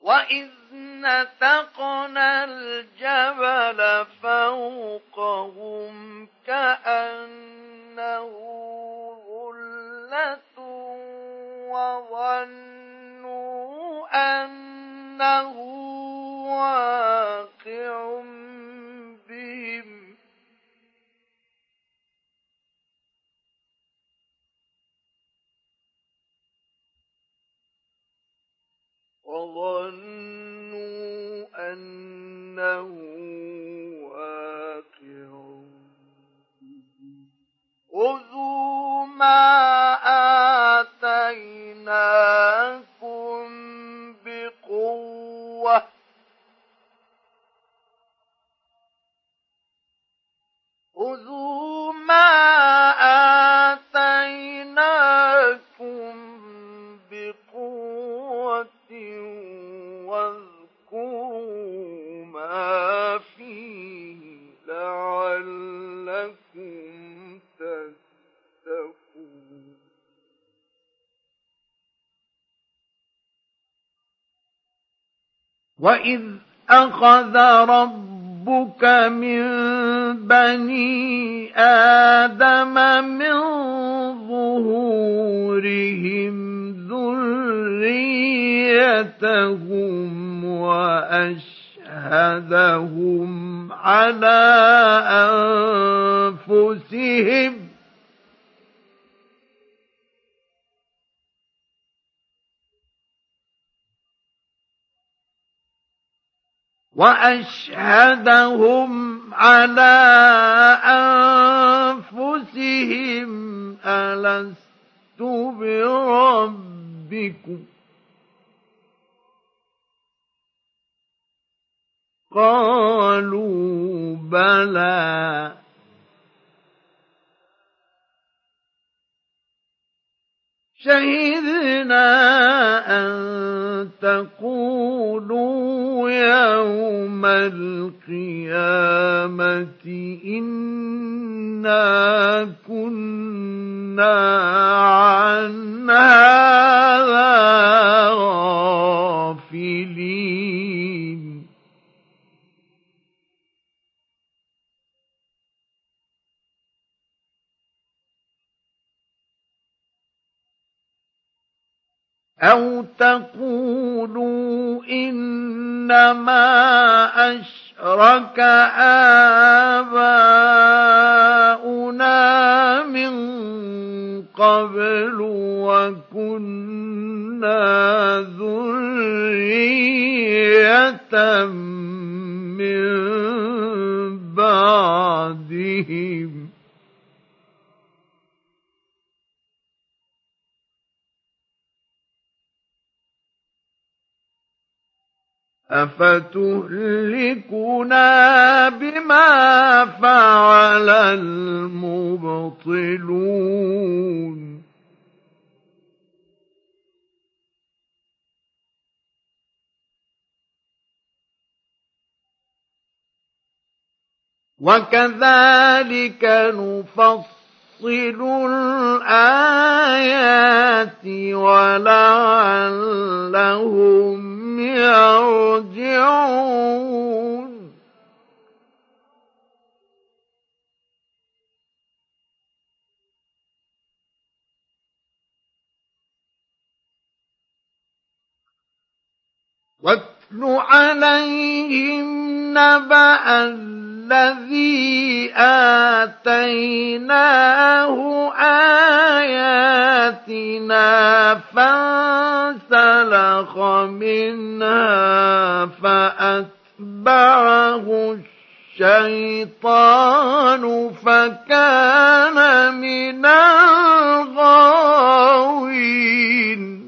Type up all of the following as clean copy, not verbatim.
وإذ نتقنا الجبل فوقهم كأنه ظلة وظنوا أنه واقع بهم خذوا ما آتيناكم بقوة واذكروا ما فيه لعلكم تتقون وإذ أخذ ربك من بني آدم من ظهورهم ذريتهم وأشهدهم على أنفسهم ألست بربكم قالوا بلى شهدنا أن تقولوا يوم القيامة إنا كنا عن هذا غافلين أو تقولوا إنما أشرك آباؤنا من قبل وكنا ذرية من بعدهم أفتهلكنا بما فعل المبطلون وكذلك نفصل الآيات ولعلهم يرجعون واتل عليهم نبأ الذي آتيناه آياتنا فانسلخ منها فأتبعه الشيطان فكان من الغاوين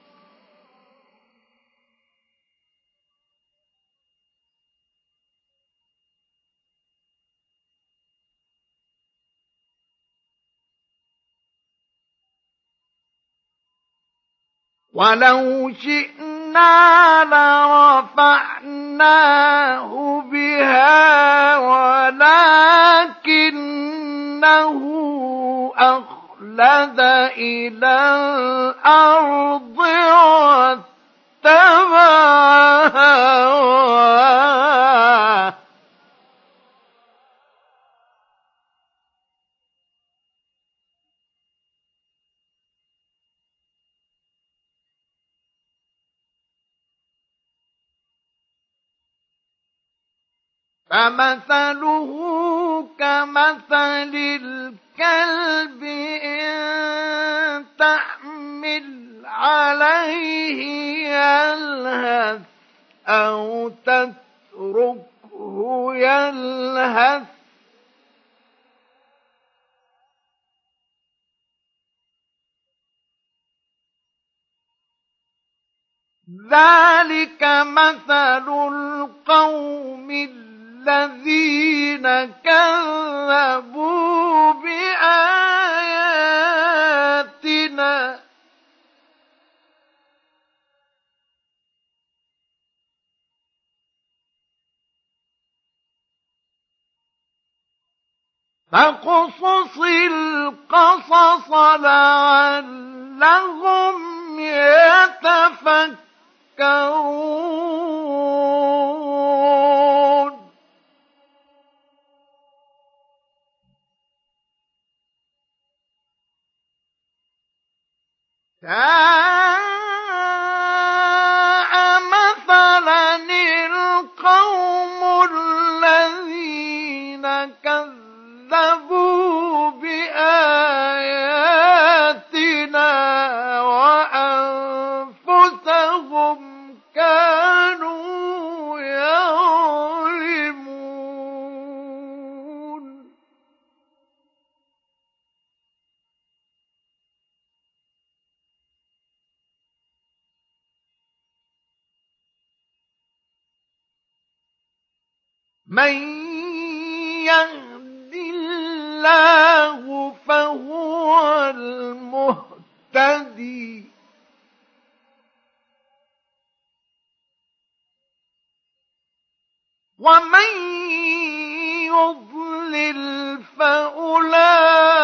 ولو شئنا لرفعناه بها ولكنه أخلد إلى الأرض واتبع فمثله كمثل الكلب إن تحمل عليه يلهث أو تتركه يلهث ذلك مثل القوم الذين كذبوا بآياتنا فاقصص القصص لعلهم يتفكرون ساء مثلا القوم الذين كذبوا بآياتنا وأنفسهم كانوا يظلمون من يهد الله فهو المهتدي ومن يضلل فأولئك